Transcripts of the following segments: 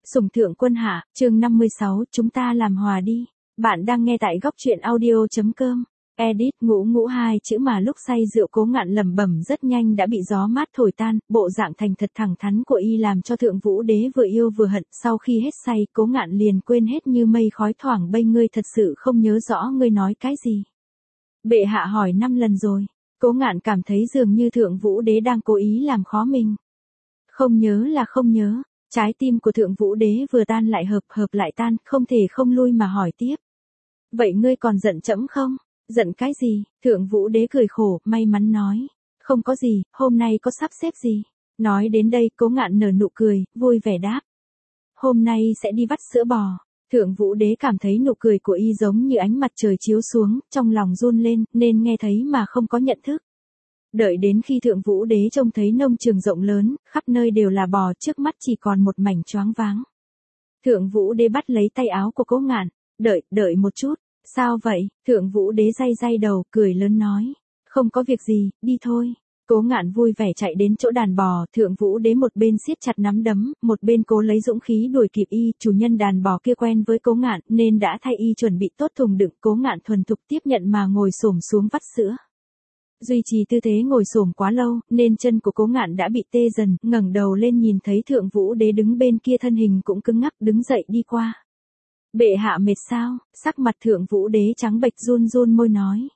Sủng thượng quân hạ, chương 56, chúng ta làm hòa đi. Bạn đang nghe tại góc truyện audio.com. Edit ngũ ngũ hai chữ mà lúc say rượu Cố Ngạn lẩm bẩm rất nhanh đã bị gió mát thổi tan, bộ dạng thành thật thẳng thắn của y làm cho Thượng Vũ Đế vừa yêu vừa hận, sau khi hết say, Cố Ngạn liền quên hết như mây khói thoảng bay, ngươi thật sự không nhớ rõ ngươi nói cái gì. Bệ hạ hỏi 5 lần rồi. Cố Ngạn cảm thấy dường như Thượng Vũ Đế đang cố ý làm khó mình. Không nhớ là không nhớ. Trái tim của Thượng Vũ Đế vừa tan lại hợp lại tan, không thể không lui mà hỏi tiếp. Vậy ngươi còn giận trẫm không? Giận cái gì? Thượng Vũ Đế cười khổ, may mắn nói. Không có gì, hôm nay có sắp xếp gì? Nói đến đây, Cố Ngạn nở nụ cười, vui vẻ đáp. Hôm nay sẽ đi vắt sữa bò. Thượng Vũ Đế cảm thấy nụ cười của y giống như ánh mặt trời chiếu xuống, trong lòng run lên, nên nghe thấy mà không có nhận thức. Đợi đến khi Thượng Vũ Đế trông thấy nông trường rộng lớn, khắp nơi đều là bò, trước mắt chỉ còn một mảnh choáng váng. Thượng Vũ Đế bắt lấy tay áo của Cố Ngạn, đợi một chút, sao vậy? Thượng Vũ Đế day đầu, cười lớn nói, không có việc gì, đi thôi. Cố Ngạn vui vẻ chạy đến chỗ đàn bò, Thượng Vũ Đế một bên siết chặt nắm đấm, một bên cố lấy dũng khí đuổi kịp y, chủ nhân đàn bò kia quen với Cố Ngạn nên đã thay y chuẩn bị tốt thùng đựng, Cố Ngạn thuần thục tiếp nhận mà ngồi xổm xuống vắt sữa. Duy trì tư thế ngồi xổm quá lâu, nên chân của Cố Ngạn đã bị tê dần, ngẩng đầu lên nhìn thấy Thượng Vũ Đế đứng bên kia, thân hình cũng cứng ngắc, đứng dậy đi qua. Bệ hạ mệt sao? Sắc mặt Thượng Vũ Đế trắng bệch, run môi nói.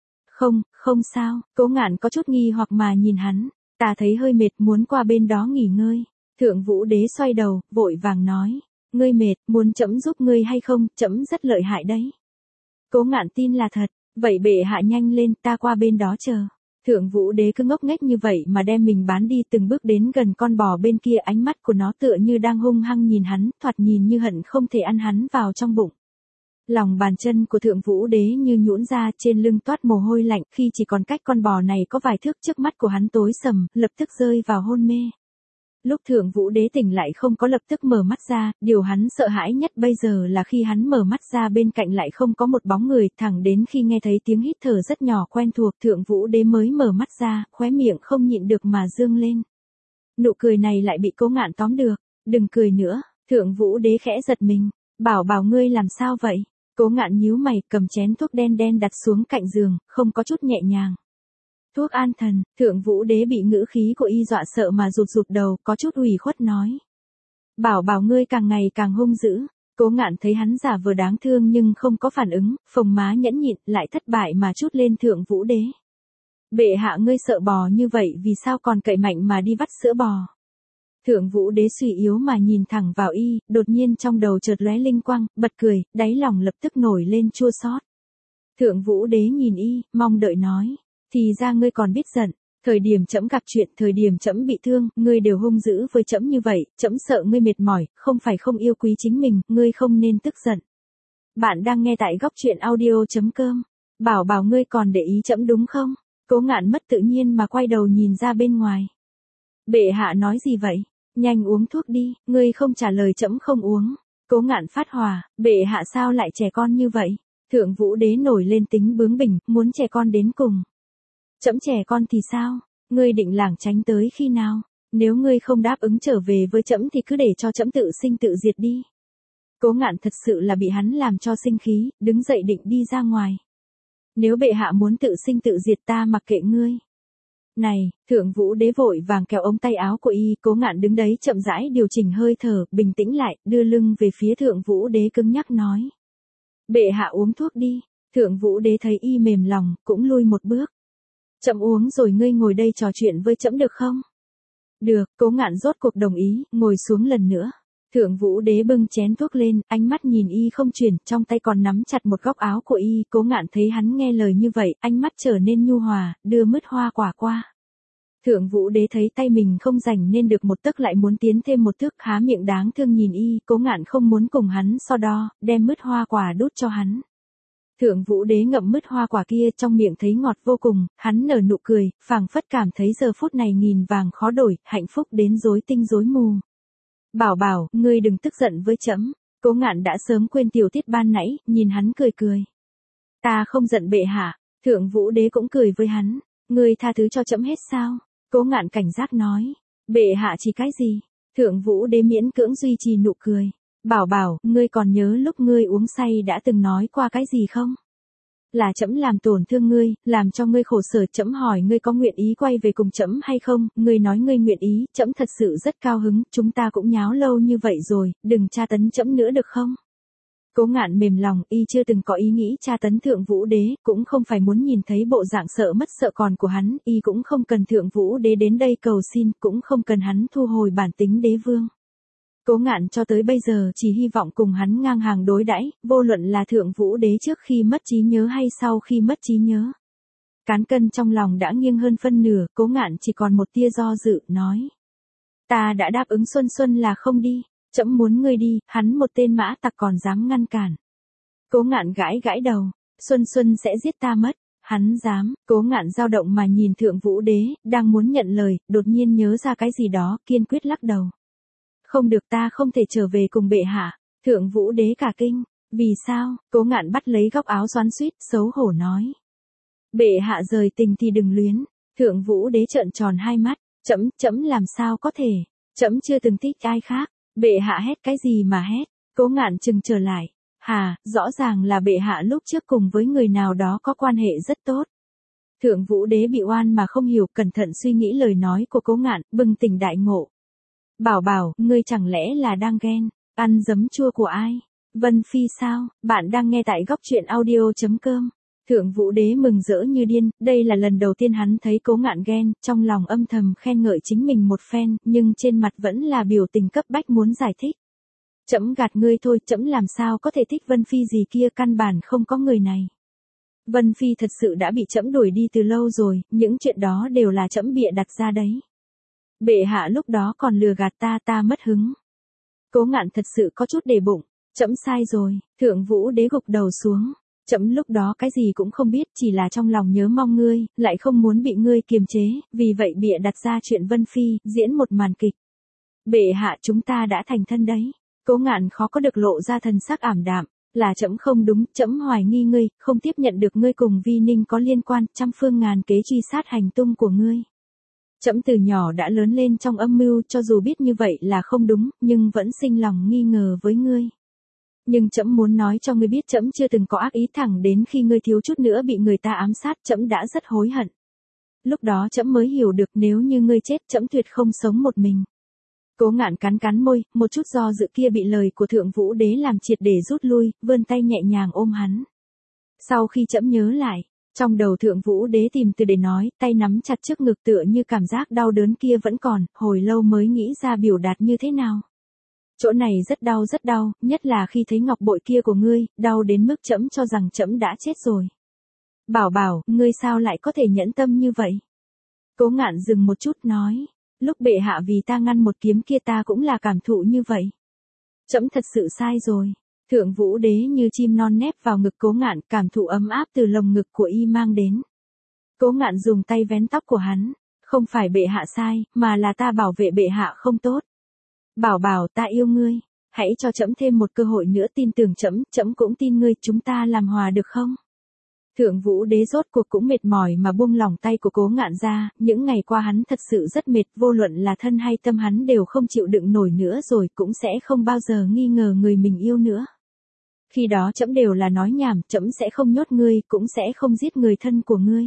Không sao. Cố Ngạn có chút nghi hoặc mà nhìn hắn, ta thấy hơi mệt, muốn qua bên đó nghỉ ngơi. Thượng Vũ Đế xoay đầu, vội vàng nói, ngươi mệt, muốn trẫm giúp ngươi hay không? Trẫm rất lợi hại đấy. Cố Ngạn tin là thật. Vậy bệ hạ nhanh lên, ta qua bên đó chờ. Thượng Vũ Đế cứ ngốc nghếch như vậy mà đem mình bán đi, từng bước đến gần con bò bên kia, ánh mắt của nó tựa như đang hung hăng nhìn hắn, thoạt nhìn như hận không thể ăn hắn vào trong bụng. Lòng bàn chân của Thượng Vũ Đế như nhũn ra, trên lưng toát mồ hôi lạnh, khi chỉ còn cách con bò này có vài thước, trước mắt của hắn tối sầm, lập tức rơi vào hôn mê. Lúc Thượng Vũ Đế tỉnh lại không có lập tức mở mắt ra, điều hắn sợ hãi nhất bây giờ là khi hắn mở mắt ra bên cạnh lại không có một bóng người, thẳng đến khi nghe thấy tiếng hít thở rất nhỏ quen thuộc, Thượng Vũ Đế mới mở mắt ra, khóe miệng không nhịn được mà dương lên. Nụ cười này lại bị Cố Ngạn tóm được, đừng cười nữa. Thượng Vũ Đế khẽ giật mình, bảo ngươi làm sao vậy? Cố Ngạn nhíu mày, cầm chén thuốc đen đặt xuống cạnh giường, không có chút nhẹ nhàng. Thuốc an thần. Thượng Vũ Đế bị ngữ khí của y dọa sợ mà rụt đầu, có chút ủy khuất nói. Bảo ngươi càng ngày càng hung dữ. Cố Ngạn thấy hắn giả vờ đáng thương nhưng không có phản ứng, phồng má nhẫn nhịn, lại thất bại mà trút lên Thượng Vũ Đế. Bệ hạ ngươi sợ bò như vậy vì sao còn cậy mạnh mà đi vắt sữa bò? Thượng Vũ Đế suy yếu mà nhìn thẳng vào y, đột nhiên trong đầu chợt lóe linh quang, bật cười, đáy lòng lập tức nổi lên chua xót. Thượng Vũ Đế nhìn y, mong đợi nói. Thì ra ngươi còn biết giận, thời điểm trẫm gặp chuyện, thời điểm trẫm bị thương, ngươi đều hung dữ với trẫm như vậy, trẫm sợ ngươi mệt mỏi, không phải không yêu quý chính mình, ngươi không nên tức giận. Bạn đang nghe tại góc truyện audio.com. Bảo ngươi còn để ý trẫm đúng không? Cố Ngạn mất tự nhiên mà quay đầu nhìn ra bên ngoài. Bệ hạ nói gì vậy? Nhanh uống thuốc đi, ngươi không trả lời trẫm không uống. Cố Ngạn phát hỏa, bệ hạ sao lại trẻ con như vậy? Thượng Vũ Đế nổi lên tính bướng bỉnh, muốn trẻ con đến cùng. Trẫm trẻ con thì sao? Ngươi định lảng tránh tới khi nào? Nếu ngươi không đáp ứng trở về với trẫm thì cứ để cho trẫm tự sinh tự diệt đi. Cố Ngạn thật sự là bị hắn làm cho sinh khí, đứng dậy định đi ra ngoài. Nếu bệ hạ muốn tự sinh tự diệt ta mặc kệ ngươi. Này, Thượng Vũ Đế vội vàng kéo ống tay áo của y, Cố Ngạn đứng đấy chậm rãi điều chỉnh hơi thở, bình tĩnh lại, đưa lưng về phía Thượng Vũ Đế cứng nhắc nói. Bệ hạ uống thuốc đi. Thượng Vũ Đế thấy y mềm lòng, cũng lui một bước. Trẫm uống rồi ngươi ngồi đây trò chuyện với trẫm được không? Được. Cố Ngạn rốt cuộc đồng ý, ngồi xuống lần nữa. Thượng Vũ Đế bưng chén thuốc lên, ánh mắt nhìn y không chuyển, trong tay còn nắm chặt một góc áo của y, Cố Ngạn thấy hắn nghe lời như vậy, ánh mắt trở nên nhu hòa, đưa mứt hoa quả qua. Thượng Vũ Đế thấy tay mình không rảnh nên được một tấc lại muốn tiến thêm một thước, há miệng đáng thương nhìn y, Cố Ngạn không muốn cùng hắn so đo, đem mứt hoa quả đút cho hắn. Thượng Vũ Đế ngậm mứt hoa quả kia, trong miệng thấy ngọt vô cùng, hắn nở nụ cười, phảng phất cảm thấy giờ phút này nghìn vàng khó đổi, hạnh phúc đến rối tinh rối mù. Bảo, ngươi đừng tức giận với trẫm. Cố Ngạn đã sớm quên tiểu tiết ban nãy, nhìn hắn cười. Ta không giận bệ hạ. Thượng Vũ Đế cũng cười với hắn. Ngươi tha thứ cho trẫm hết sao? Cố Ngạn cảnh giác nói. Bệ hạ chỉ cái gì? Thượng Vũ Đế miễn cưỡng duy trì nụ cười. Bảo Bảo, ngươi còn nhớ lúc ngươi uống say đã từng nói qua cái gì không? Là trẫm làm tổn thương ngươi, làm cho ngươi khổ sở, trẫm hỏi ngươi có nguyện ý quay về cùng trẫm hay không, ngươi nói ngươi nguyện ý, trẫm thật sự rất cao hứng, chúng ta cũng nháo lâu như vậy rồi, đừng tra tấn trẫm nữa được không? Cố Ngạn mềm lòng, y chưa từng có ý nghĩ tra tấn Thượng Vũ Đế, cũng không phải muốn nhìn thấy bộ dạng sợ mất sợ còn của hắn, y cũng không cần Thượng Vũ Đế đến đây cầu xin, cũng không cần hắn thu hồi bản tính đế vương. Cố Ngạn cho tới bây giờ chỉ hy vọng cùng hắn ngang hàng đối đãi, vô luận là Thượng Vũ Đế trước khi mất trí nhớ hay sau khi mất trí nhớ. Cán cân trong lòng đã nghiêng hơn phân nửa, Cố Ngạn chỉ còn một tia do dự, nói. Ta đã đáp ứng Xuân Xuân là không đi, trẫm muốn ngươi đi, hắn một tên mã tặc còn dám ngăn cản. Cố Ngạn gãi gãi đầu, Xuân Xuân sẽ giết ta mất, hắn dám, Cố Ngạn dao động mà nhìn Thượng Vũ Đế, đang muốn nhận lời, đột nhiên nhớ ra cái gì đó, kiên quyết lắc đầu. Không được, ta không thể trở về cùng bệ hạ. Thượng Vũ Đế cả kinh. Vì sao? Cố Ngạn bắt lấy góc áo xoắn xuýt, xấu hổ nói. Bệ hạ rời tình thì đừng luyến. Thượng Vũ Đế trợn tròn hai mắt. Trẫm làm sao có thể. Trẫm chưa từng thích ai khác. Bệ hạ hét cái gì mà hét. Cố Ngạn chừng trở lại. Hà, rõ ràng là bệ hạ lúc trước cùng với người nào đó có quan hệ rất tốt. Thượng Vũ Đế bị oan mà không hiểu, cẩn thận suy nghĩ lời nói của Cố Ngạn, bừng tỉnh đại ngộ. Bảo Bảo, ngươi chẳng lẽ là đang ghen, ăn giấm chua của ai? Vân Phi sao? Bạn đang nghe tại góc truyện audio.com. Thượng Vũ Đế mừng rỡ như điên, đây là lần đầu tiên hắn thấy Cố Ngạn ghen, trong lòng âm thầm khen ngợi chính mình một phen, nhưng trên mặt vẫn là biểu tình cấp bách muốn giải thích. Trẫm gạt ngươi thôi, trẫm làm sao có thể thích Vân Phi gì kia, căn bản không có người này. Vân Phi thật sự đã bị trẫm đuổi đi từ lâu rồi, những chuyện đó đều là trẫm bịa đặt ra đấy. Bệ hạ lúc đó còn lừa gạt ta mất hứng. Cố Ngạn thật sự có chút để bụng, trẫm sai rồi. Thượng Vũ Đế gục đầu xuống. Trẫm lúc đó cái gì cũng không biết, chỉ là trong lòng nhớ mong ngươi, lại không muốn bị ngươi kiềm chế, vì vậy bịa đặt ra chuyện Vân Phi, diễn một màn kịch. Bệ hạ, chúng ta đã thành thân đấy. Cố Ngạn khó có được lộ ra thần sắc ảm đạm, là trẫm không đúng, trẫm hoài nghi ngươi, không tiếp nhận được ngươi cùng Vi Ninh có liên quan, trăm phương ngàn kế truy sát hành tung của ngươi. Trẫm từ nhỏ đã lớn lên trong âm mưu, cho dù biết như vậy là không đúng, nhưng vẫn sinh lòng nghi ngờ với ngươi. Nhưng trẫm muốn nói cho ngươi biết, trẫm chưa từng có ác ý, thẳng đến khi ngươi thiếu chút nữa bị người ta ám sát, trẫm đã rất hối hận. Lúc đó trẫm mới hiểu được, nếu như ngươi chết, trẫm tuyệt không sống một mình. Cố Ngạn cắn cắn môi, một chút do dự kia bị lời của Thượng Vũ Đế làm triệt để rút lui, vươn tay nhẹ nhàng ôm hắn. Sau khi trẫm nhớ lại, trong đầu Thượng Vũ Đế tìm từ để nói, tay nắm chặt trước ngực tựa như cảm giác đau đớn kia vẫn còn, hồi lâu mới nghĩ ra biểu đạt như thế nào. Chỗ này rất đau, nhất là khi thấy ngọc bội kia của ngươi, đau đến mức trẫm cho rằng trẫm đã chết rồi. Bảo Bảo, ngươi sao lại có thể nhẫn tâm như vậy? Cố Ngạn dừng một chút nói, lúc bệ hạ vì ta ngăn một kiếm kia ta cũng là cảm thụ như vậy. Trẫm thật sự sai rồi. Thượng Vũ Đế như chim non nép vào ngực Cố Ngạn, cảm thụ ấm áp từ lồng ngực của y mang đến. Cố Ngạn dùng tay vén tóc của hắn, không phải bệ hạ sai, mà là ta bảo vệ bệ hạ không tốt. Bảo Bảo, ta yêu ngươi, hãy cho trẫm thêm một cơ hội nữa, tin tưởng trẫm, trẫm cũng tin ngươi, chúng ta làm hòa được không? Thượng Vũ Đế rốt cuộc cũng mệt mỏi mà buông lỏng tay của Cố Ngạn ra, những ngày qua hắn thật sự rất mệt, vô luận là thân hay tâm hắn đều không chịu đựng nổi nữa rồi, cũng sẽ không bao giờ nghi ngờ người mình yêu nữa. Khi đó trẫm đều là nói nhảm, trẫm sẽ không nhốt ngươi, cũng sẽ không giết người thân của ngươi.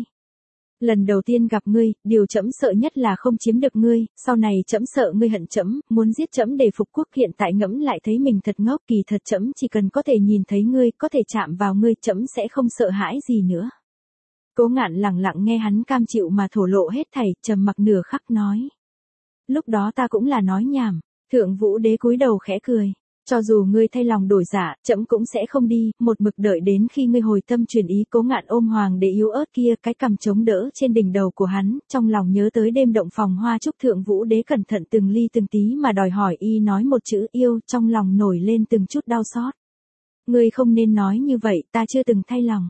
Lần đầu tiên gặp ngươi, điều trẫm sợ nhất là không chiếm được ngươi, sau này trẫm sợ ngươi hận trẫm, muốn giết trẫm để phục quốc, hiện tại ngẫm lại thấy mình thật ngốc, kỳ thật trẫm chỉ cần có thể nhìn thấy ngươi, có thể chạm vào ngươi, trẫm sẽ không sợ hãi gì nữa. Cố Ngạn lặng lặng nghe hắn cam chịu mà thổ lộ hết thảy, trầm mặc nửa khắc nói. Lúc đó ta cũng là nói nhảm. Thượng Vũ Đế cúi đầu khẽ cười. Cho dù ngươi thay lòng đổi dạ, trẫm cũng sẽ không đi, một mực đợi đến khi ngươi hồi tâm chuyển ý. Cố Ngạn ôm hoàng đế yếu ớt kia, cái cằm chống đỡ trên đỉnh đầu của hắn, trong lòng nhớ tới đêm động phòng hoa chúc. Thượng Vũ Đế cẩn thận từng ly từng tí mà đòi hỏi y nói một chữ yêu, trong lòng nổi lên từng chút đau xót. Ngươi không nên nói như vậy, ta chưa từng thay lòng.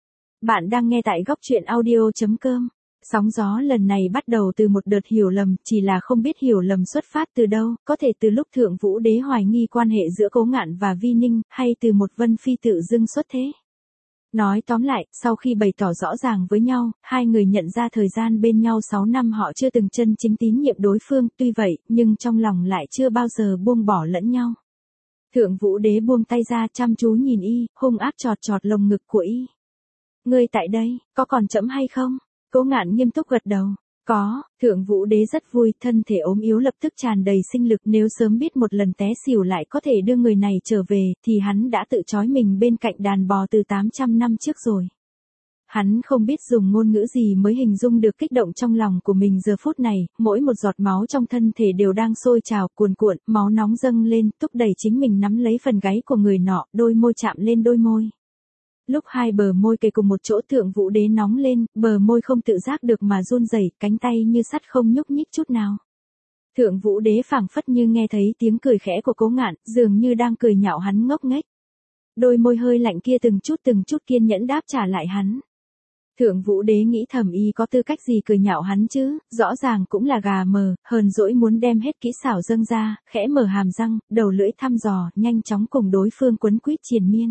Bạn đang nghe tại góc truyện audio.com. Sóng gió lần này bắt đầu từ một đợt hiểu lầm, chỉ là không biết hiểu lầm xuất phát từ đâu, có thể từ lúc Thượng Vũ Đế hoài nghi quan hệ giữa Cố Ngạn và Vi Ninh, hay từ một Vân Phi tự dưng xuất thế. Nói tóm lại, sau khi bày tỏ rõ ràng với nhau, hai người nhận ra thời gian bên nhau 6 năm họ chưa từng chân chính tín nhiệm đối phương, tuy vậy, nhưng trong lòng lại chưa bao giờ buông bỏ lẫn nhau. Thượng Vũ Đế buông tay ra chăm chú nhìn y, hung ác chọt chọt lồng ngực của y. Ngươi tại đây, có còn chậm hay không? Cố Ngạn nghiêm túc gật đầu. Có, Thượng Vũ Đế rất vui, thân thể ốm yếu lập tức tràn đầy sinh lực, nếu sớm biết một lần té xỉu lại có thể đưa người này trở về, thì hắn đã tự trói mình bên cạnh đàn bò từ 800 năm trước rồi. Hắn không biết dùng ngôn ngữ gì mới hình dung được kích động trong lòng của mình giờ phút này, mỗi một giọt máu trong thân thể đều đang sôi trào cuồn cuộn, máu nóng dâng lên, thúc đẩy chính mình nắm lấy phần gáy của người nọ, đôi môi chạm lên đôi môi. Lúc hai bờ môi kề cùng một chỗ, Thượng Vũ Đế nóng lên, bờ môi không tự giác được mà run rẩy, cánh tay như sắt không nhúc nhích chút nào. Thượng Vũ Đế phảng phất như nghe thấy tiếng cười khẽ của Cố Ngạn, dường như đang cười nhạo hắn ngốc nghếch. Đôi môi hơi lạnh kia từng chút kiên nhẫn đáp trả lại hắn. Thượng Vũ Đế nghĩ thầm y có tư cách gì cười nhạo hắn chứ, rõ ràng cũng là gà mờ, hờn dỗi muốn đem hết kỹ xảo dâng ra, khẽ mở hàm răng, đầu lưỡi thăm dò, nhanh chóng cùng đối phương quấn quýt triền miên.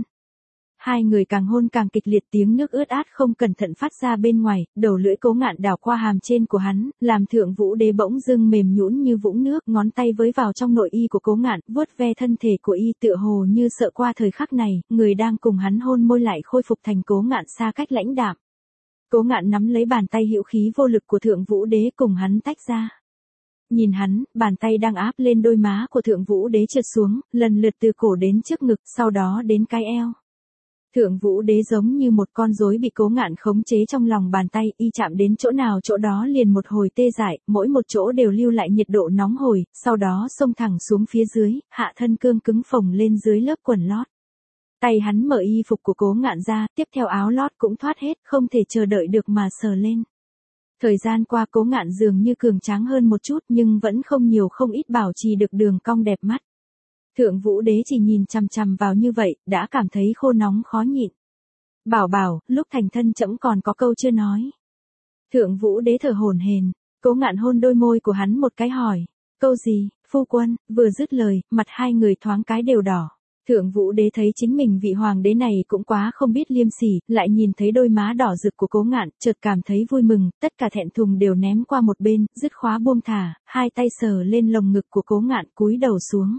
Hai người càng hôn càng kịch liệt, tiếng nước ướt át không cẩn thận phát ra bên ngoài, đầu lưỡi Cố Ngạn đảo qua hàm trên của hắn, làm Thượng Vũ Đế bỗng dưng mềm nhũn như vũng nước, ngón tay với vào trong nội y của Cố Ngạn, vuốt ve thân thể của y tựa hồ như sợ qua thời khắc này, người đang cùng hắn hôn môi lại khôi phục thành Cố Ngạn xa cách lãnh đạm. Cố Ngạn nắm lấy bàn tay hữu khí vô lực của Thượng Vũ Đế cùng hắn tách ra. Nhìn hắn, bàn tay đang áp lên đôi má của Thượng Vũ Đế trượt xuống, lần lượt từ cổ đến trước ngực, sau đó đến cái eo. Thượng Vũ Đế giống như một con rối bị Cố Ngạn khống chế trong lòng bàn tay, y chạm đến chỗ nào chỗ đó liền một hồi tê dại, mỗi một chỗ đều lưu lại nhiệt độ nóng hổi, sau đó xông thẳng xuống phía dưới, hạ thân cương cứng phồng lên dưới lớp quần lót. Tay hắn mở y phục của Cố Ngạn ra, tiếp theo áo lót cũng thoát hết, không thể chờ đợi được mà sờ lên. Thời gian qua Cố Ngạn dường như cường tráng hơn một chút nhưng vẫn không nhiều không ít bảo trì được đường cong đẹp mắt. Thượng Vũ Đế chỉ nhìn chằm chằm vào như vậy, đã cảm thấy khô nóng khó nhịn. Bảo bảo, lúc thành thân trẫm còn có câu chưa nói. Thượng Vũ Đế thở hổn hển, Cố Ngạn hôn đôi môi của hắn một cái hỏi. Câu gì, phu quân, vừa dứt lời, mặt hai người thoáng cái đều đỏ. Thượng Vũ Đế thấy chính mình vị hoàng đế này cũng quá không biết liêm sỉ, lại nhìn thấy đôi má đỏ rực của Cố Ngạn, chợt cảm thấy vui mừng, tất cả thẹn thùng đều ném qua một bên, dứt khóa buông thả, hai tay sờ lên lồng ngực của Cố Ngạn cúi đầu xuống.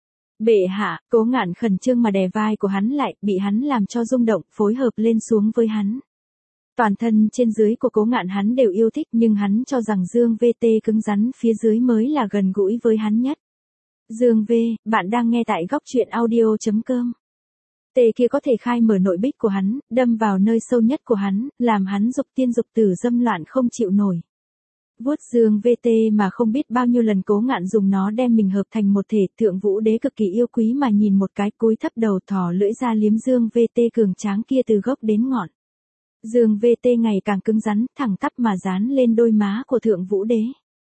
Bệ hạ, Cố Ngạn khẩn trương mà đè vai của hắn lại, bị hắn làm cho rung động, phối hợp lên xuống với hắn. Toàn thân trên dưới của Cố Ngạn hắn đều yêu thích, nhưng hắn cho rằng Dương VT cứng rắn phía dưới mới là gần gũi với hắn nhất. Dương V, bạn đang nghe tại góc truyện audio.com. Tê kia có thể khai mở nội bích của hắn, đâm vào nơi sâu nhất của hắn, làm hắn dục tiên dục tử dâm loạn không chịu nổi. Vuốt Dương VT mà không biết bao nhiêu lần Cố Ngạn dùng nó đem mình hợp thành một thể, Thượng Vũ Đế cực kỳ yêu quý mà nhìn một cái, cúi thấp đầu thò lưỡi ra liếm Dương VT cường tráng kia từ gốc đến ngọn. Dương VT ngày càng cứng rắn, thẳng tắp mà dán lên đôi má của Thượng Vũ Đế.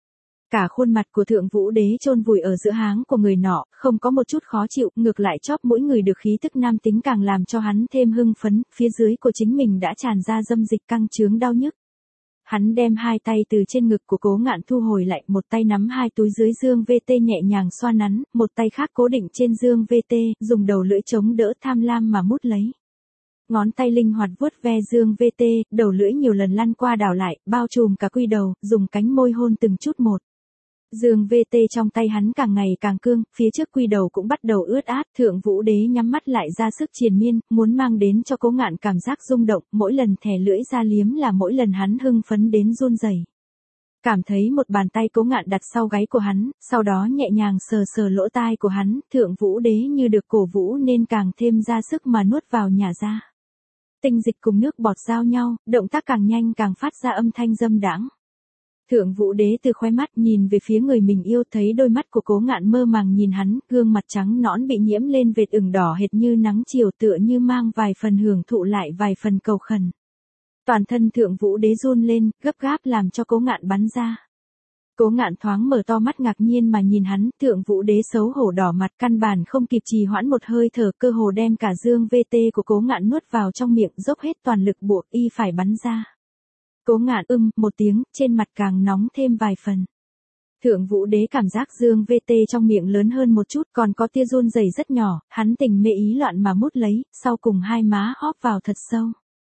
Cả khuôn mặt của Thượng Vũ Đế chôn vùi ở giữa háng của người nọ, không có một chút khó chịu, ngược lại chóp mũi người được khí tức nam tính càng làm cho hắn thêm hưng phấn, phía dưới của chính mình đã tràn ra dâm dịch căng chướng đau nhức. Hắn đem hai tay từ trên ngực của Cố Ngạn thu hồi lại, một tay nắm hai túi dưới Dương VT nhẹ nhàng xoa nắn, một tay khác cố định trên Dương VT, dùng đầu lưỡi chống đỡ tham lam mà mút lấy. Ngón tay linh hoạt vuốt ve Dương VT, đầu lưỡi nhiều lần lăn qua đảo lại, bao trùm cả quy đầu, dùng cánh môi hôn từng chút một. Dương VT trong tay hắn càng ngày càng cương, phía trước quy đầu cũng bắt đầu ướt át, Thượng Vũ Đế nhắm mắt lại ra sức triền miên, muốn mang đến cho Cố Ngạn cảm giác rung động, mỗi lần thè lưỡi ra liếm là mỗi lần hắn hưng phấn đến run rẩy. Cảm thấy một bàn tay Cố Ngạn đặt sau gáy của hắn, sau đó nhẹ nhàng sờ sờ lỗ tai của hắn, Thượng Vũ Đế như được cổ vũ nên càng thêm ra sức mà nuốt vào nhả ra. Tinh dịch cùng nước bọt giao nhau, động tác càng nhanh càng phát ra âm thanh dâm đãng. Thượng Vũ Đế từ khóe mắt nhìn về phía người mình yêu, thấy đôi mắt của Cố Ngạn mơ màng nhìn hắn, gương mặt trắng nõn bị nhiễm lên vệt ửng đỏ hệt như nắng chiều, tựa như mang vài phần hưởng thụ lại vài phần cầu khẩn. Toàn thân Thượng Vũ Đế run lên, gấp gáp làm cho Cố Ngạn bắn ra. Cố Ngạn thoáng mở to mắt ngạc nhiên mà nhìn hắn, Thượng Vũ Đế xấu hổ đỏ mặt, căn bản không kịp trì hoãn một hơi thở, cơ hồ đem cả Dương VT của Cố Ngạn nuốt vào trong miệng, dốc hết toàn lực buộc y phải bắn ra. Cố Ngạn một tiếng, trên mặt càng nóng thêm vài phần. Thượng Vũ Đế cảm giác Dương VT trong miệng lớn hơn một chút, còn có tia run rẩy rất nhỏ, hắn tình mê ý loạn mà mút lấy, sau cùng hai má hóp vào thật sâu.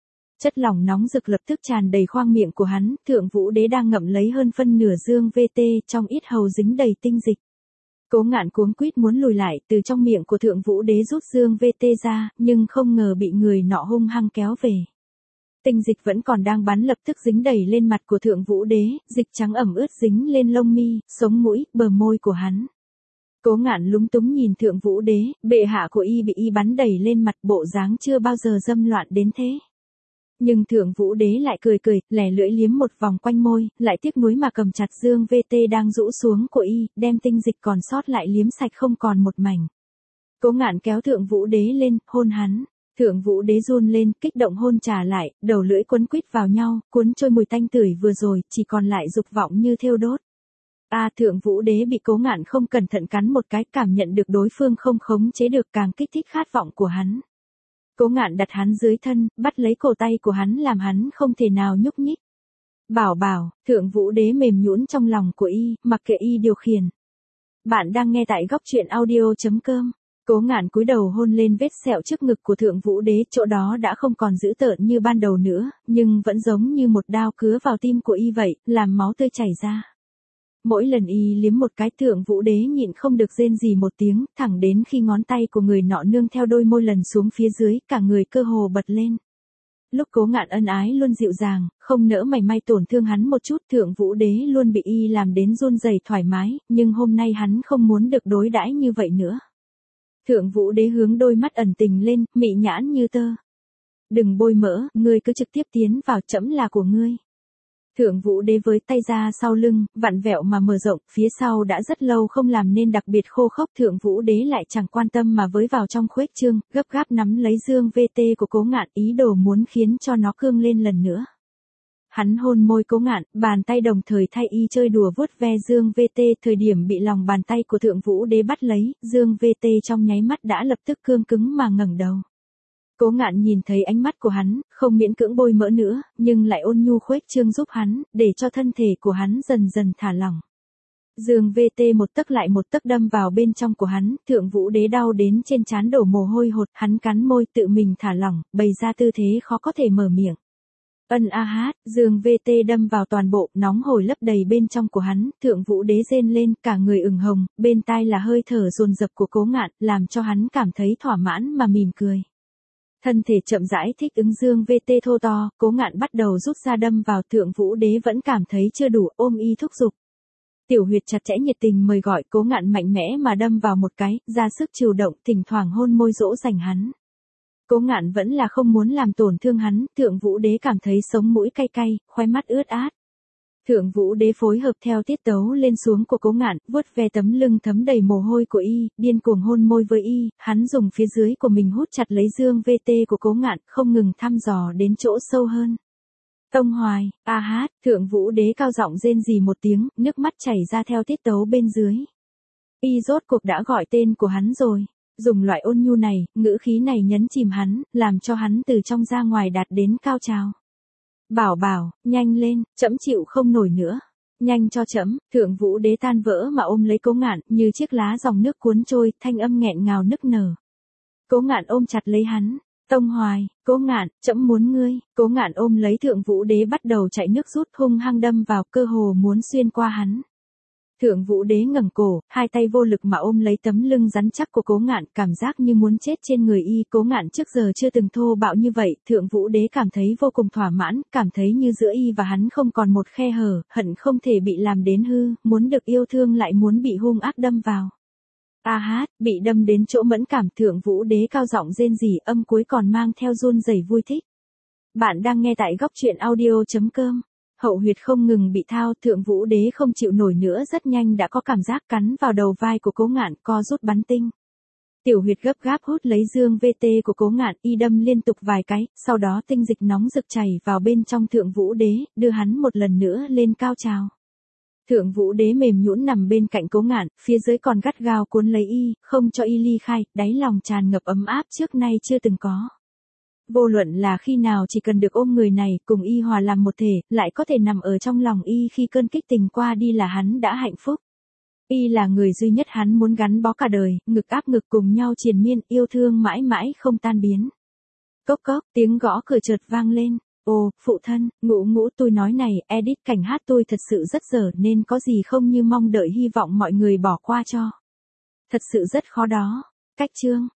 Chất lỏng nóng rực lập tức tràn đầy khoang miệng của hắn, Thượng Vũ Đế đang ngậm lấy hơn phân nửa dương VT, trong yết hầu dính đầy tinh dịch. Cố Ngạn cuống quýt muốn lùi lại, từ trong miệng của Thượng Vũ Đế rút dương VT ra, nhưng không ngờ bị người nọ hung hăng kéo về. Tinh dịch vẫn còn đang bắn lập tức dính đầy lên mặt của Thượng Vũ Đế, dịch trắng ẩm ướt dính lên lông mi, sống mũi, bờ môi của hắn. Cố Ngạn lúng túng nhìn Thượng Vũ Đế, bệ hạ của y bị y bắn đầy lên mặt, bộ dáng chưa bao giờ dâm loạn đến thế. Nhưng Thượng Vũ Đế lại cười cười, lẻ lưỡi liếm một vòng quanh môi, lại tiếc nuối mà cầm chặt dương VT đang rũ xuống của y, đem tinh dịch còn sót lại liếm sạch không còn một mảnh. Cố Ngạn kéo Thượng Vũ Đế lên, hôn hắn. Thượng Vũ Đế run lên, kích động hôn trả lại, đầu lưỡi quấn quýt vào nhau, cuốn trôi mùi tanh tưởi vừa rồi, chỉ còn lại dục vọng như thiêu đốt. Thượng Vũ Đế bị Cố Ngạn không cẩn thận cắn một cái, cảm nhận được đối phương không khống chế được, càng kích thích khát vọng của hắn. Cố Ngạn đặt hắn dưới thân, bắt lấy cổ tay của hắn làm hắn không thể nào nhúc nhích. Bảo bảo, Thượng Vũ Đế mềm nhũn trong lòng của y, mặc kệ y điều khiển. Bạn đang nghe tại góc truyện audio.com. Cố Ngạn cúi đầu hôn lên vết sẹo trước ngực của Thượng Vũ Đế, chỗ đó đã không còn dữ tợn như ban đầu nữa, nhưng vẫn giống như một đao cứa vào tim của y vậy, làm máu tươi chảy ra. Mỗi lần y liếm một cái, Thượng Vũ Đế nhịn không được rên rỉ một tiếng, thẳng đến khi ngón tay của người nọ nương theo đôi môi lần xuống phía dưới, cả người cơ hồ bật lên. Lúc Cố Ngạn ân ái luôn dịu dàng, không nỡ mảy may tổn thương hắn một chút, Thượng Vũ Đế luôn bị y làm đến run rẩy thoải mái, nhưng hôm nay hắn không muốn được đối đãi như vậy nữa. Thượng Vũ Đế hướng đôi mắt ẩn tình lên, mị nhãn như tơ. Đừng bôi mỡ, ngươi cứ trực tiếp tiến vào, trẫm là của ngươi. Thượng Vũ Đế với tay ra sau lưng, vặn vẹo mà mở rộng, phía sau đã rất lâu không làm nên đặc biệt khô khốc, Thượng Vũ Đế lại chẳng quan tâm mà với vào trong khuếch trương, gấp gáp nắm lấy dương VT của Cố Ngạn, ý đồ muốn khiến cho nó cương lên lần nữa. Hắn hôn môi Cố Ngạn, bàn tay đồng thời thay y chơi đùa vuốt ve dương VT, thời điểm bị lòng bàn tay của Thượng Vũ Đế bắt lấy, dương VT trong nháy mắt đã lập tức cương cứng mà ngẩng đầu. Cố Ngạn nhìn thấy ánh mắt của hắn, không miễn cưỡng bôi mỡ nữa, nhưng lại ôn nhu khuếch trương giúp hắn, để cho thân thể của hắn dần dần thả lỏng. Dương VT một tấc lại một tấc đâm vào bên trong của hắn, Thượng Vũ Đế đau đến trên trán đổ mồ hôi hột, hắn cắn môi tự mình thả lỏng, bày ra tư thế khó có thể mở miệng. Dương VT đâm vào toàn bộ, nóng hổi lấp đầy bên trong của hắn, Thượng Vũ Đế rên lên, cả người ửng hồng, bên tai là hơi thở dồn dập của Cố Ngạn, làm cho hắn cảm thấy thỏa mãn mà mỉm cười. Thân thể chậm rãi thích ứng dương VT thô to, Cố Ngạn bắt đầu rút ra đâm vào, Thượng Vũ Đế vẫn cảm thấy chưa đủ, ôm y thúc giục. Tiểu huyệt chặt chẽ nhiệt tình mời gọi, Cố Ngạn mạnh mẽ mà đâm vào một cái, ra sức chiều động, thỉnh thoảng hôn môi dỗ dành hắn. Cố Ngạn vẫn là không muốn làm tổn thương hắn, Thượng Vũ Đế cảm thấy sống mũi cay cay, khóe mắt ướt át. Thượng Vũ Đế phối hợp theo tiết tấu lên xuống của Cố Ngạn, vuốt ve tấm lưng thấm đầy mồ hôi của y, điên cuồng hôn môi với y, hắn dùng phía dưới của mình hút chặt lấy dương VT của Cố Ngạn, không ngừng thăm dò đến chỗ sâu hơn. Tông hoài, Thượng Vũ Đế cao giọng rên rỉ một tiếng, nước mắt chảy ra theo tiết tấu bên dưới. Y rốt cuộc đã gọi tên của hắn rồi. Dùng loại ôn nhu này, ngữ khí này nhấn chìm hắn, làm cho hắn từ trong ra ngoài đạt đến cao trào. Bảo bảo, nhanh lên, trẫm chịu không nổi nữa. Nhanh cho trẫm, Thượng Vũ Đế tan vỡ mà ôm lấy Cố Ngạn, như chiếc lá dòng nước cuốn trôi, thanh âm nghẹn ngào nức nở. Cố Ngạn ôm chặt lấy hắn. Tông hoài, Cố Ngạn, trẫm muốn ngươi. Cố Ngạn ôm lấy Thượng Vũ Đế bắt đầu chạy nước rút, hung hăng đâm vào, cơ hồ muốn xuyên qua hắn. Thượng Vũ Đế ngẩng cổ, hai tay vô lực mà ôm lấy tấm lưng rắn chắc của Cố Ngạn, cảm giác như muốn chết trên người y. Cố Ngạn trước giờ chưa từng thô bạo như vậy, Thượng Vũ Đế cảm thấy vô cùng thỏa mãn, cảm thấy như giữa y và hắn không còn một khe hở, hận không thể bị làm đến hư, muốn được yêu thương lại muốn bị hung ác đâm vào. Bị đâm đến chỗ mẫn cảm, Thượng Vũ Đế cao giọng rên rỉ, âm cuối còn mang theo run rẩy vui thích. Bạn đang nghe tại góc truyện audio.com. Hậu huyệt không ngừng bị thao, Thượng Vũ Đế không chịu nổi nữa, rất nhanh đã có cảm giác cắn vào đầu vai của Cố Ngạn, co rút bắn tinh. Tiểu huyệt gấp gáp hút lấy dương VT của Cố Ngạn, y đâm liên tục vài cái, sau đó tinh dịch nóng rực chảy vào bên trong Thượng Vũ Đế, đưa hắn một lần nữa lên cao trào. Thượng Vũ Đế mềm nhũn nằm bên cạnh Cố Ngạn, phía dưới còn gắt gao cuốn lấy y, không cho y ly khai, đáy lòng tràn ngập ấm áp trước nay chưa từng có. Vô luận là khi nào chỉ cần được ôm người này, cùng y hòa làm một thể, lại có thể nằm ở trong lòng y khi cơn kích tình qua đi là hắn đã hạnh phúc. Y là người duy nhất hắn muốn gắn bó cả đời, ngực áp ngực cùng nhau triền miên, yêu thương mãi mãi không tan biến. Cốc cốc, tiếng gõ cửa chợt vang lên. Ồ, phụ thân, Ngũ Ngũ tôi nói này, edit cảnh hát tôi thật sự rất dở nên có gì không như mong đợi hy vọng mọi người bỏ qua cho. Thật sự rất khó đó. Cách chương.